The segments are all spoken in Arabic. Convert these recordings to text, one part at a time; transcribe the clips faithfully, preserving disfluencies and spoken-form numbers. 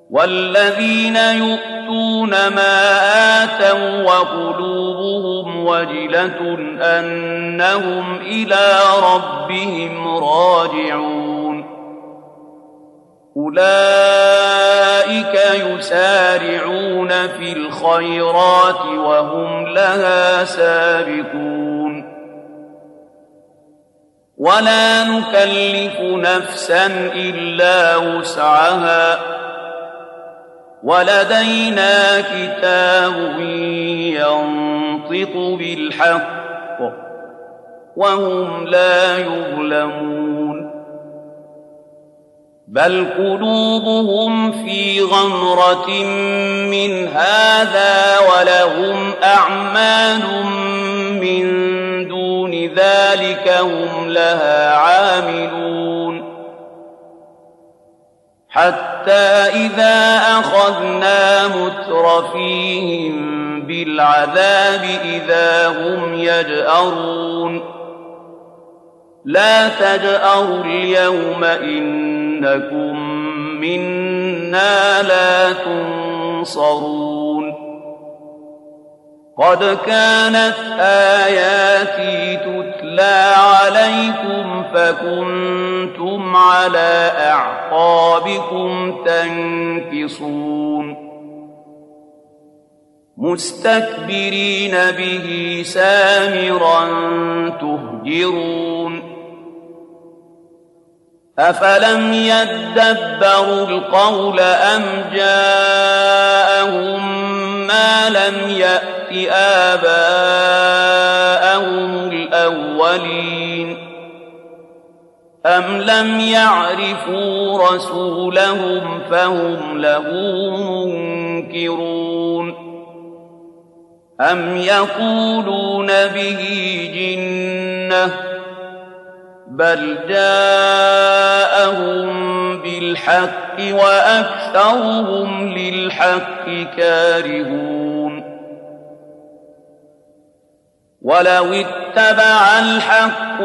والذين يؤتون ما آتوا وقلوبهم وجلة أنهم إلى ربهم راجعون أولئك يسارعون في الخيرات وهم لها سابقون ولا نكلف نفسا إلا وسعها ولدينا كتاب ينطق بالحق وهم لا يظلمون بل قلوبهم في غمرة من هذا ولهم أعمال من دون ذلك هم لها عاملون حتى إذا أخذنا مترفيهم بالعذاب إذا هم يجأرون لا تجأروا اليوم إنكم منا لا تنصرون قد كانت آياتي تتلى عليكم فكنتم على أعقابكم تنكصون مستكبرين به سامرا تهجرون أفلم يدبروا القول أم جاءهم ما لم يأت آباءهم الأولين أم لم يعرفوا رسولهم فهم له منكرون أم يقولون به جنة بل جاءهم بالحق وأكثرهم للحق كارهون ولو اتبع الحق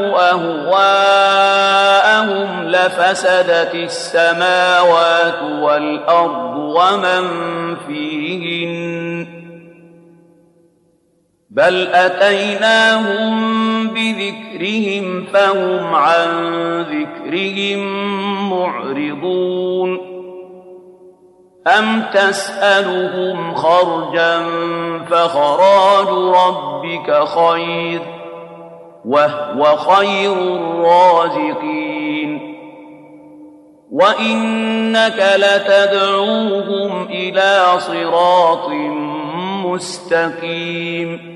أهواءهم لفسدت السماوات والأرض ومن فيهن بل أتيناهم بذكرهم فهم عن ذكرهم معرضون أم تسألهم خرجا فخراج ربك خير وهو خير الرازقين وإنك لتدعوهم إلى صراط مستقيم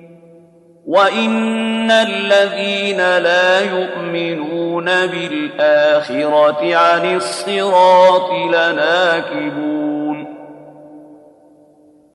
وإن الذين لا يؤمنون بالآخرة عن الصراط لناكبون